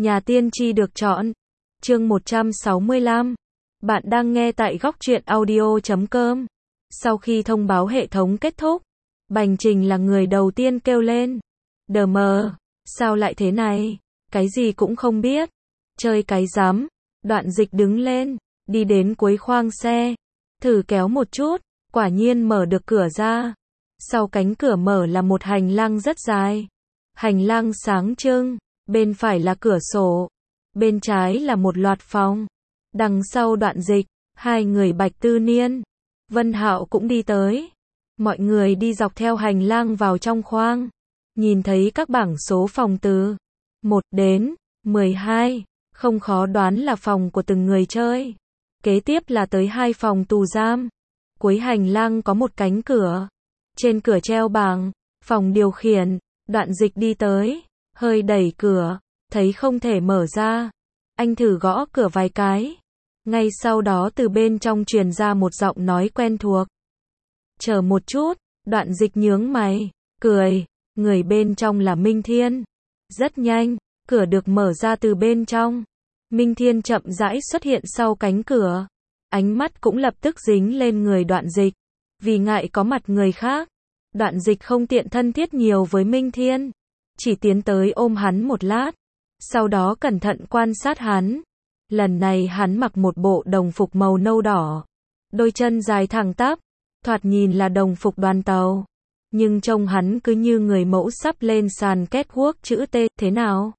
Nhà tiên tri được chọn. Chương 165. Bạn đang nghe tại góc truyện audio.com. Sau khi thông báo hệ thống kết thúc, Bành Trình là người đầu tiên kêu lên. Đờ mờ, sao lại thế này? Cái gì cũng không biết. Chơi cái rắm. Đoạn Dịch đứng lên, đi đến cuối khoang xe, thử kéo một chút, quả nhiên mở được cửa ra. Sau cánh cửa mở là một hành lang rất dài. Hành lang sáng trưng, bên phải là cửa sổ, bên trái là một loạt phòng. Đằng sau Đoạn Dịch, hai người Bạch Tư Niên, Vân Hạo cũng đi tới. Mọi người đi dọc theo hành lang vào trong khoang, nhìn thấy các bảng số phòng từ 1 đến 12, không khó đoán là phòng của từng người chơi. Kế tiếp là tới hai phòng tù giam. Cuối hành lang có một cánh cửa, trên cửa treo bảng phòng điều khiển. Đoạn Dịch đi tới, hơi đẩy cửa, thấy không thể mở ra. Anh thử gõ cửa vài cái. Ngay sau đó từ bên trong truyền ra một giọng nói quen thuộc. Chờ một chút. Đoạn Dịch nhướng mày, cười. Người bên trong là Minh Thiên. Rất nhanh, cửa được mở ra từ bên trong. Minh Thiên chậm rãi xuất hiện sau cánh cửa. Ánh mắt cũng lập tức dính lên người Đoạn Dịch. Vì ngại có mặt người khác, Đoạn Dịch không tiện thân thiết nhiều với Minh Thiên, chỉ tiến tới ôm hắn một lát, sau đó cẩn thận quan sát hắn. Lần này hắn mặc một bộ đồng phục màu nâu đỏ, đôi chân dài thẳng tắp, thoạt nhìn là đồng phục đoàn tàu, nhưng trông hắn cứ như người mẫu sắp lên sàn catwalk chữ T. Thế nào?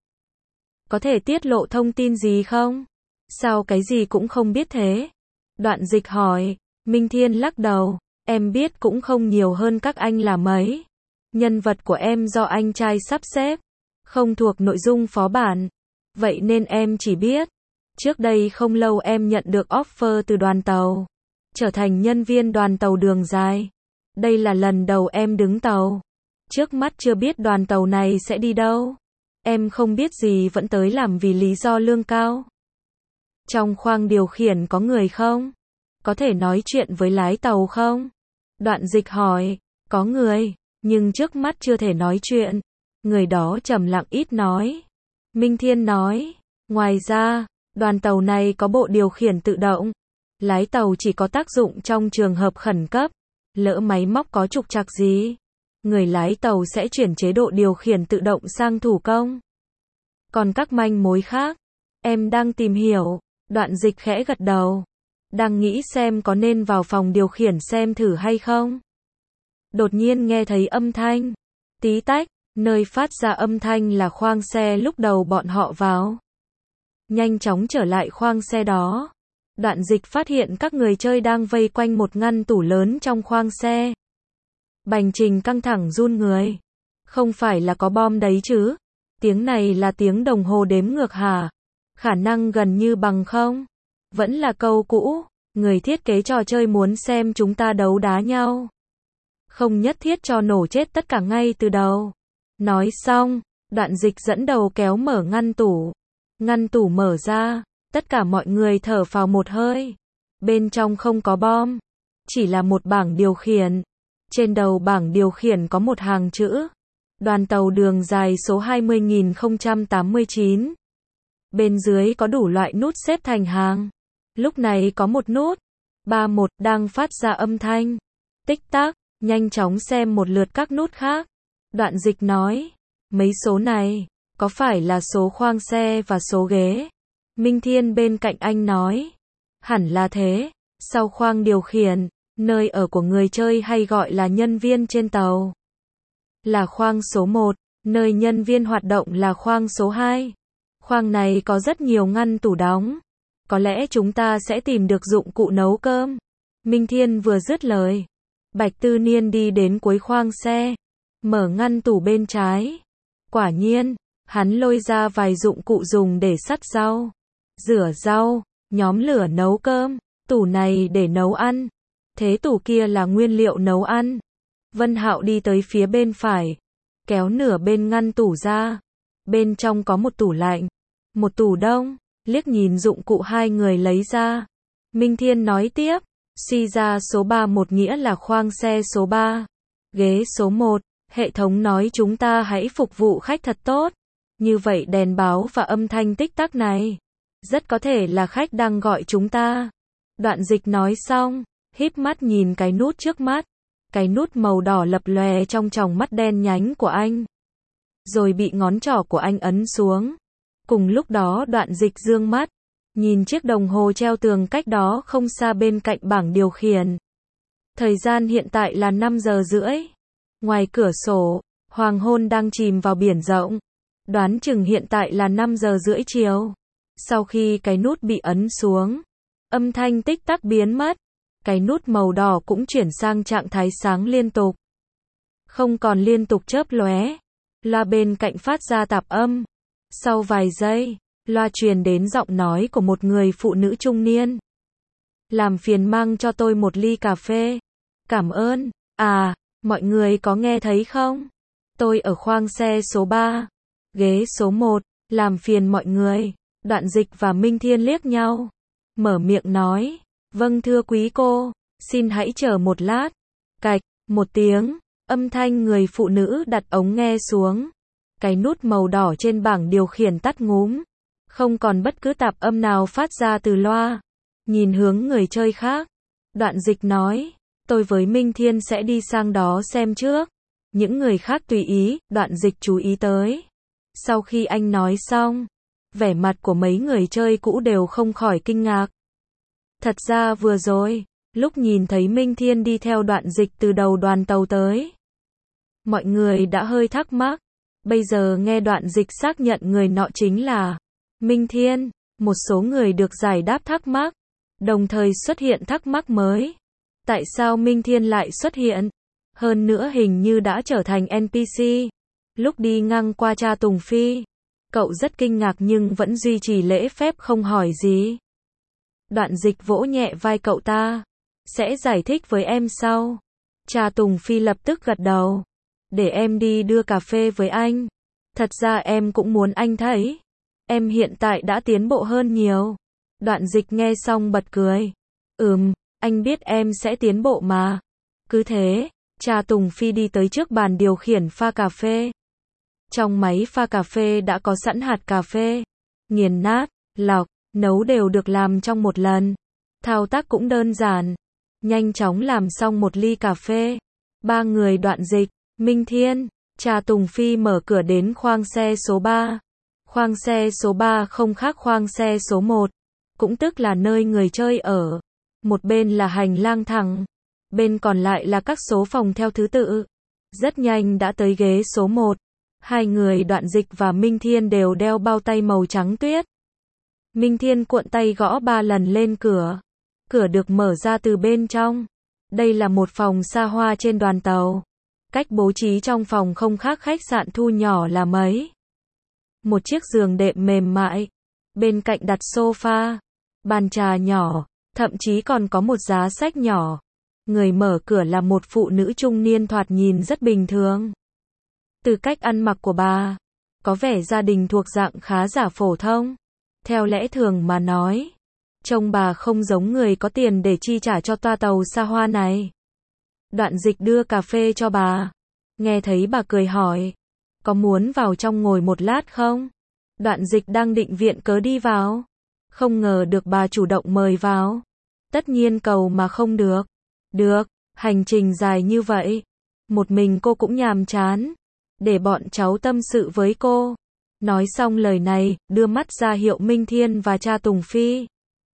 Có thể tiết lộ thông tin gì không? Sao cái gì cũng không biết thế? Đoạn Dịch hỏi. Minh Thiên lắc đầu. Em biết cũng không nhiều hơn các anh là mấy. Nhân vật của em do anh trai sắp xếp, không thuộc nội dung phó bản. Vậy nên em chỉ biết, trước đây không lâu em nhận được offer từ đoàn tàu, trở thành nhân viên đoàn tàu đường dài. Đây là lần đầu em đứng tàu. Trước mắt chưa biết đoàn tàu này sẽ đi đâu. Em không biết gì vẫn tới làm vì lý do lương cao. Trong khoang điều khiển có người không? Có thể nói chuyện với lái tàu không? Đoạn Dịch hỏi. Có người, nhưng trước mắt chưa thể nói chuyện. Người đó trầm lặng ít nói. Minh Thiên nói. Ngoài ra, đoàn tàu này có bộ điều khiển tự động. Lái tàu chỉ có tác dụng trong trường hợp khẩn cấp. Lỡ máy móc có trục trặc gì, người lái tàu sẽ chuyển chế độ điều khiển tự động sang thủ công. Còn các manh mối khác, em đang tìm hiểu. Đoạn Dịch khẽ gật đầu. Đang nghĩ xem có nên vào phòng điều khiển xem thử hay không. Đột nhiên nghe thấy âm thanh. Tí tách, nơi phát ra âm thanh là khoang xe lúc đầu bọn họ vào. Nhanh chóng trở lại khoang xe đó. Đoạn Dịch phát hiện các người chơi đang vây quanh một ngăn tủ lớn trong khoang xe. Bành Trình căng thẳng run người. Không phải là có bom đấy chứ? Tiếng này là tiếng đồng hồ đếm ngược hả? Khả năng gần như bằng không? Vẫn là câu cũ, người thiết kế trò chơi muốn xem chúng ta đấu đá nhau. Không nhất thiết cho nổ chết tất cả ngay từ đầu. Nói xong, Đoạn Dịch dẫn đầu kéo mở ngăn tủ. Ngăn tủ mở ra, tất cả mọi người thở phào một hơi. Bên trong không có bom, chỉ là một bảng điều khiển. Trên đầu bảng điều khiển có một hàng chữ. Đoàn tàu đường dài số 20.089. Bên dưới có đủ loại nút xếp thành hàng. Lúc này có một nút 31 đang phát ra âm thanh. Tích tắc, nhanh chóng xem một lượt các nút khác. Đoạn Dịch nói, mấy số này, có phải là số khoang xe và số ghế? Minh Thiên bên cạnh anh nói, hẳn là thế. Sau khoang điều khiển, nơi ở của người chơi hay gọi là nhân viên trên tàu, là khoang số 1, nơi nhân viên hoạt động là khoang số 2. Khoang này có rất nhiều ngăn tủ đóng. Có lẽ chúng ta sẽ tìm được dụng cụ nấu cơm. Minh Thiên vừa dứt lời, Bạch Tư Niên đi đến cuối khoang xe, mở ngăn tủ bên trái. Quả nhiên, hắn lôi ra vài dụng cụ dùng để sắt rau, rửa rau, nhóm lửa nấu cơm. Tủ này để nấu ăn, thế tủ kia là nguyên liệu nấu ăn. Vân Hạo đi tới phía bên phải, kéo nửa bên ngăn tủ ra. Bên trong có một tủ lạnh, một tủ đông. Liếc nhìn dụng cụ hai người lấy ra, Minh Thiên nói tiếp, suy ra số 31 nghĩa là khoang xe số 3, ghế số 1, hệ thống nói chúng ta hãy phục vụ khách thật tốt, Như vậy đèn báo và âm thanh tích tắc này, rất có thể là khách đang gọi chúng ta. Đoạn Dịch nói xong, híp mắt nhìn cái nút trước mắt. Cái nút màu đỏ lập lòe trong tròng mắt đen nhánh của anh. Rồi bị ngón trỏ của anh ấn xuống. Cùng lúc đó Đoạn Dịch dương mắt, nhìn chiếc đồng hồ treo tường cách đó không xa bên cạnh bảng điều khiển. Thời gian hiện tại là 5 giờ rưỡi. Ngoài cửa sổ, hoàng hôn đang chìm vào biển rộng. Đoán chừng hiện tại là 5 giờ rưỡi chiều. Sau khi cái nút bị ấn xuống, âm thanh tích tắc biến mất. Cái nút màu đỏ cũng chuyển sang trạng thái sáng liên tục. Không còn liên tục chớp lóe. Loa bên cạnh phát ra tạp âm. Sau vài giây, loa truyền đến giọng nói của một người phụ nữ trung niên. Làm phiền mang cho tôi một ly cà phê. Cảm ơn. À, mọi người có nghe thấy không? Tôi ở khoang xe số 3. Ghế số 1. Làm phiền mọi người. Đoạn Dịch và Minh Thiên liếc nhau. Mở miệng nói. Vâng thưa quý cô. Xin hãy chờ một lát. Cạch, một tiếng. Âm thanh người phụ nữ đặt ống nghe xuống. Cái nút màu đỏ trên bảng điều khiển tắt ngúm. Không còn bất cứ tạp âm nào phát ra từ loa. Nhìn hướng người chơi khác. Đoạn Dịch nói. Tôi với Minh Thiên sẽ đi sang đó xem trước. Những người khác tùy ý. Đoạn Dịch chú ý tới. Sau khi anh nói xong, vẻ mặt của mấy người chơi cũ đều không khỏi kinh ngạc. Thật ra vừa rồi, lúc nhìn thấy Minh Thiên đi theo Đoạn Dịch từ đầu đoàn tàu tới, mọi người đã hơi thắc mắc. Bây giờ nghe Đoạn Dịch xác nhận người nọ chính là Minh Thiên, một số người được giải đáp thắc mắc, đồng thời xuất hiện thắc mắc mới. Tại sao Minh Thiên lại xuất hiện? Hơn nữa hình như đã trở thành NPC. Lúc đi ngang qua cha Tùng Phi, cậu rất kinh ngạc nhưng vẫn duy trì lễ phép không hỏi gì. Đoạn Dịch vỗ nhẹ vai cậu ta. Sẽ giải thích với em sau. Cha Tùng Phi lập tức gật đầu. Để em đi đưa cà phê với anh. Thật ra em cũng muốn anh thấy. Em hiện tại đã tiến bộ hơn nhiều. Đoạn Dịch nghe xong bật cười. Anh biết em sẽ tiến bộ mà. Cứ thế, cha Tùng Phi đi tới trước bàn điều khiển pha cà phê. Trong máy pha cà phê đã có sẵn hạt cà phê. Nghiền nát, lọc, nấu đều được làm trong một lần. Thao tác cũng đơn giản. Nhanh chóng làm xong một ly cà phê. Ba người Đoạn Dịch, Minh Thiên, cha Tùng Phi mở cửa đến khoang xe số 3. Khoang xe số 3 không khác khoang xe số 1. Cũng tức là nơi người chơi ở. Một bên là hành lang thẳng. Bên còn lại là các số phòng theo thứ tự. Rất nhanh đã tới ghế số 1. Hai người Đoạn Dịch và Minh Thiên đều đeo bao tay màu trắng tuyết. Minh Thiên cuộn tay gõ 3 lần lên cửa. Cửa được mở ra từ bên trong. Đây là một phòng xa hoa trên đoàn tàu. Cách bố trí trong phòng không khác khách sạn thu nhỏ là mấy. Một chiếc giường đệm mềm mại. Bên cạnh đặt sofa. Bàn trà nhỏ. Thậm chí còn có một giá sách nhỏ. Người mở cửa là một phụ nữ trung niên thoạt nhìn rất bình thường. Từ cách ăn mặc của bà, có vẻ gia đình thuộc dạng khá giả phổ thông. Theo lẽ thường mà nói, trông bà không giống người có tiền để chi trả cho toa tàu xa hoa này. Đoạn Dịch đưa cà phê cho bà. Nghe thấy bà cười hỏi, có muốn vào trong ngồi một lát không? Đoạn Dịch đang định viện cớ đi vào. Không ngờ được bà chủ động mời vào. Tất nhiên cầu mà không được. Được, hành trình dài như vậy. Một mình cô cũng nhàm chán. Để bọn cháu tâm sự với cô. Nói xong lời này, đưa mắt ra hiệu Minh Thiên và cha Tùng Phi.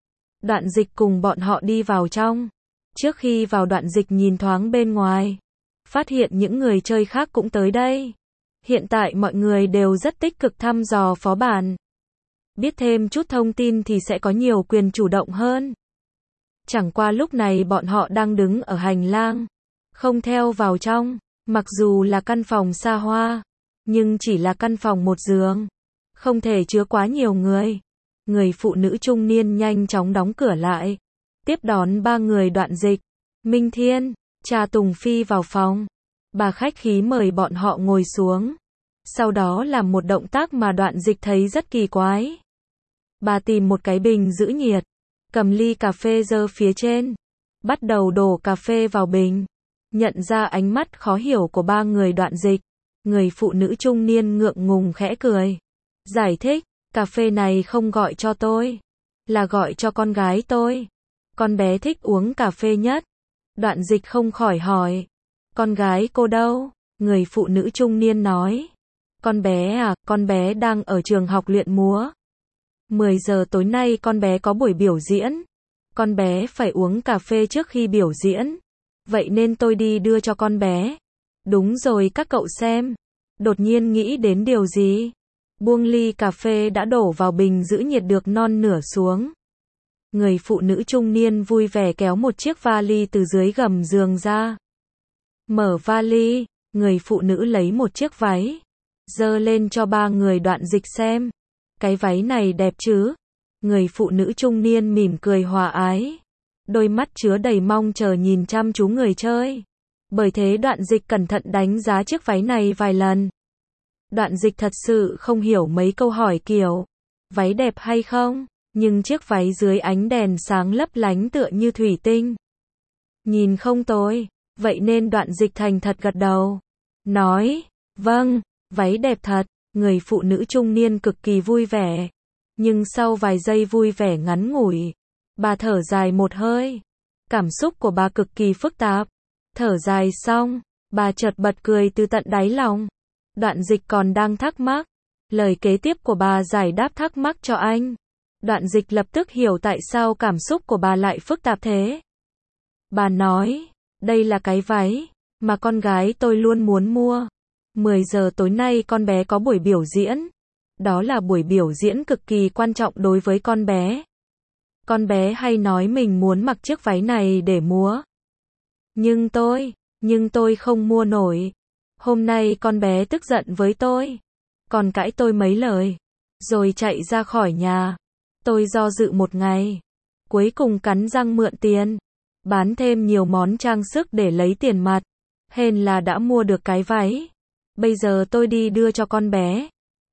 Đoạn Dịch cùng bọn họ đi vào trong. Trước khi vào Đoạn Dịch nhìn thoáng bên ngoài. Phát hiện những người chơi khác cũng tới đây. Hiện tại mọi người đều rất tích cực thăm dò phó bản. Biết thêm chút thông tin thì sẽ có nhiều quyền chủ động hơn. Chẳng qua lúc này bọn họ đang đứng ở hành lang. Không theo vào trong. Mặc dù là căn phòng xa hoa, nhưng chỉ là căn phòng một giường. Không thể chứa quá nhiều người. Người phụ nữ trung niên nhanh chóng đóng cửa lại. Tiếp đón ba người Đoạn Dịch, Minh Thiên, cha Tùng Phi vào phòng. Bà khách khí mời bọn họ ngồi xuống. Sau đó làm một động tác mà Đoạn Dịch thấy rất kỳ quái. Bà tìm một cái bình giữ nhiệt. Cầm ly cà phê giơ phía trên. Bắt đầu đổ cà phê vào bình. Nhận ra ánh mắt khó hiểu của ba người Đoạn Dịch. Người phụ nữ trung niên ngượng ngùng khẽ cười. Giải thích, cà phê này không gọi cho tôi, là gọi cho con gái tôi. Con bé thích uống cà phê nhất. Đoạn dịch không khỏi hỏi, con gái cô đâu? Người phụ nữ trung niên nói, con bé à, con bé đang ở trường học luyện múa. 10 giờ tối nay con bé có buổi biểu diễn. Con bé phải uống cà phê trước khi biểu diễn. Vậy nên tôi đi đưa cho con bé. Đúng rồi các cậu xem. Đột nhiên nghĩ đến điều gì? Buông ly cà phê đã đổ vào bình giữ nhiệt được non nửa xuống. Người phụ nữ trung niên vui vẻ kéo một chiếc vali từ dưới gầm giường ra. Mở vali, người phụ nữ lấy một chiếc váy, giơ lên cho ba người Đoạn Dịch xem. Cái váy này đẹp chứ? Người phụ nữ trung niên mỉm cười hòa ái, đôi mắt chứa đầy mong chờ nhìn chăm chú người chơi. Bởi thế Đoạn Dịch cẩn thận đánh giá chiếc váy này vài lần. Đoạn Dịch thật sự không hiểu mấy câu hỏi kiểu, váy đẹp hay không? Nhưng chiếc váy dưới ánh đèn sáng lấp lánh tựa như thủy tinh. Nhìn không tồi, vậy nên Đoạn Dịch thành thật gật đầu. Nói, vâng, váy đẹp thật. Người phụ nữ trung niên cực kỳ vui vẻ. Nhưng sau vài giây vui vẻ ngắn ngủi, bà thở dài một hơi. Cảm xúc của bà cực kỳ phức tạp. Thở dài xong, bà chợt bật cười từ tận đáy lòng. Đoạn Dịch còn đang thắc mắc. Lời kế tiếp của bà giải đáp thắc mắc cho anh. Đoạn Dịch lập tức hiểu tại sao cảm xúc của bà lại phức tạp thế. Bà nói, đây là cái váy mà con gái tôi luôn muốn mua. 10 giờ tối nay con bé có buổi biểu diễn. Đó là buổi biểu diễn cực kỳ quan trọng đối với con bé. Con bé hay nói mình muốn mặc chiếc váy này để múa. Nhưng tôi không mua nổi. Hôm nay con bé tức giận với tôi. Còn cãi tôi mấy lời. Rồi chạy ra khỏi nhà. Tôi do dự một ngày. Cuối cùng cắn răng mượn tiền. Bán thêm nhiều món trang sức để lấy tiền mặt. Hên là đã mua được cái váy. Bây giờ tôi đi đưa cho con bé.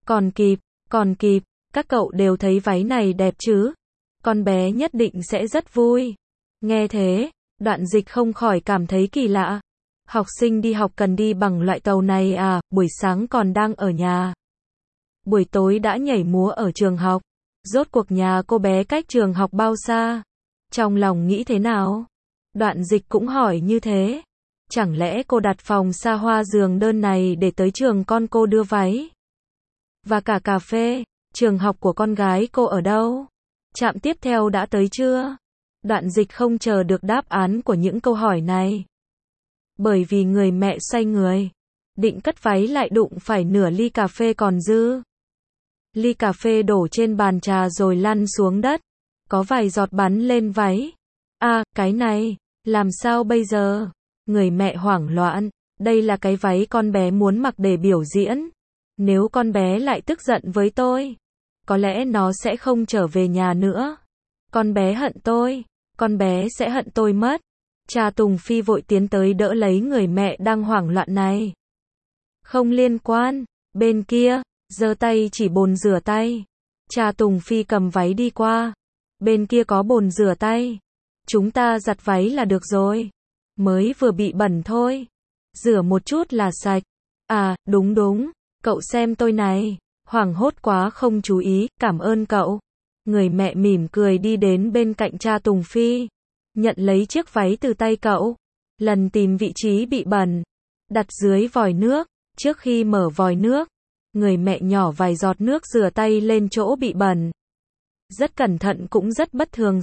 Còn kịp, các cậu đều thấy váy này đẹp chứ? Con bé nhất định sẽ rất vui. Nghe thế, Đoạn Dịch không khỏi cảm thấy kỳ lạ. Học sinh đi học cần đi bằng loại tàu này à, buổi sáng còn đang ở nhà. Buổi tối đã nhảy múa ở trường học. Rốt cuộc nhà cô bé cách trường học bao xa? Trong lòng nghĩ thế nào? Đoạn Dịch cũng hỏi như thế. Chẳng lẽ cô đặt phòng xa hoa giường đơn này để tới trường con cô đưa váy? Và cả cà phê, trường học của con gái cô ở đâu? Trạm tiếp theo đã tới chưa? Đoạn Dịch không chờ được đáp án của những câu hỏi này. Bởi vì người mẹ xoay người, định cất váy lại đụng phải nửa ly cà phê còn dư. Ly cà phê đổ trên bàn trà rồi lăn xuống đất. Có vài giọt bắn lên váy. À, cái này, làm sao bây giờ? Người mẹ hoảng loạn, đây là cái váy con bé muốn mặc để biểu diễn. Nếu con bé lại tức giận với tôi, có lẽ nó sẽ không trở về nhà nữa. Con bé hận tôi, con bé sẽ hận tôi mất. Cha Tùng Phi vội tiến tới đỡ lấy người mẹ đang hoảng loạn này. Không liên quan, bên kia, giơ tay chỉ bồn rửa tay. Cha Tùng Phi cầm váy đi qua. Bên kia có bồn rửa tay. Chúng ta giặt váy là được rồi. Mới vừa bị bẩn thôi. Rửa một chút là sạch. À, đúng, cậu xem tôi này. Hoảng hốt quá không chú ý, cảm ơn cậu. Người mẹ mỉm cười đi đến bên cạnh cha Tùng Phi. Nhận lấy chiếc váy từ tay cậu. Lần tìm vị trí bị bẩn. Đặt dưới vòi nước. Trước khi mở vòi nước, người mẹ nhỏ vài giọt nước rửa tay lên chỗ bị bẩn. Rất cẩn thận cũng rất bất thường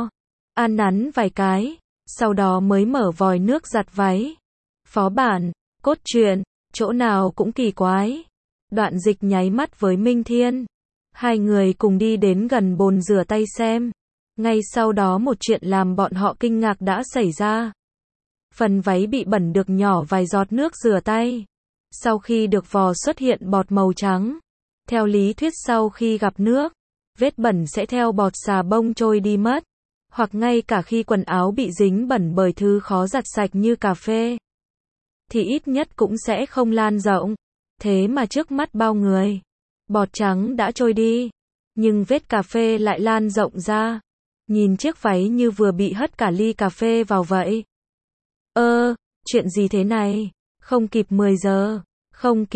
an nắn vài cái. Sau đó mới mở vòi nước giặt váy. Phó bản, cốt truyện, chỗ nào cũng kỳ quái. Đoạn Dịch nháy mắt với Minh Thiên. Hai người cùng đi đến gần bồn rửa tay xem. Ngay sau đó một chuyện làm bọn họ kinh ngạc đã xảy ra. Phần váy bị bẩn được nhỏ vài giọt nước rửa tay. Sau khi được vò xuất hiện bọt màu trắng. Theo lý thuyết sau khi gặp nước, vết bẩn sẽ theo bọt xà bông trôi đi mất. Hoặc ngay cả khi quần áo bị dính bẩn bởi thứ khó giặt sạch như cà phê, thì ít nhất cũng sẽ không lan rộng. Thế mà trước mắt bao người, bọt trắng đã trôi đi, nhưng vết cà phê lại lan rộng ra. Nhìn chiếc váy như vừa bị hất cả ly cà phê vào vậy. Chuyện gì thế này? Không kịp 10 giờ. Không kịp.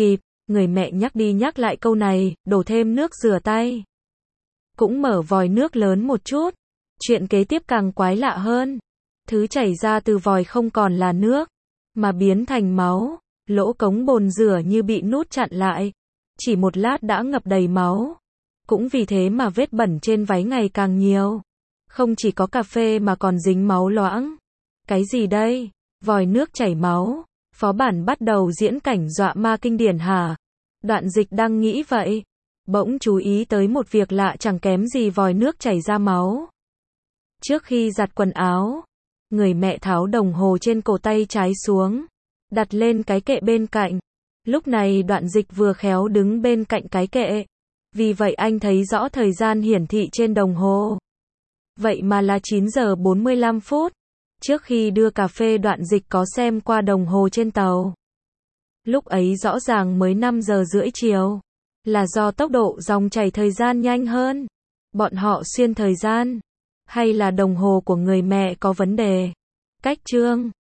Người mẹ nhắc đi nhắc lại câu này, đổ thêm nước rửa tay. Cũng mở vòi nước lớn một chút. Chuyện kế tiếp càng quái lạ hơn. Thứ chảy ra từ vòi không còn là nước, mà biến thành máu. Lỗ cống bồn rửa như bị nút chặn lại. Chỉ một lát đã ngập đầy máu. Cũng vì thế mà vết bẩn trên váy ngày càng nhiều. Không chỉ có cà phê mà còn dính máu loãng. Cái gì đây? Vòi nước chảy máu. Phó bản bắt đầu diễn cảnh dọa ma kinh điển hả? Đoạn dịch đang nghĩ vậy. Bỗng chú ý tới một việc lạ chẳng kém gì vòi nước chảy ra máu. Trước khi giặt quần áo, người mẹ tháo đồng hồ trên cổ tay trái xuống, đặt lên cái kệ bên cạnh. Lúc này đoạn dịch vừa khéo đứng bên cạnh cái kệ. Vì vậy anh thấy rõ thời gian hiển thị trên đồng hồ. Vậy mà là 9 giờ 45 phút. Trước khi đưa cà phê đoạn dịch có xem qua đồng hồ trên tàu. Lúc ấy rõ ràng mới 5 giờ rưỡi chiều. Là do tốc độ dòng chảy thời gian nhanh hơn. Bọn họ xuyên thời gian. Hay là đồng hồ của người mẹ có vấn đề? Cách chương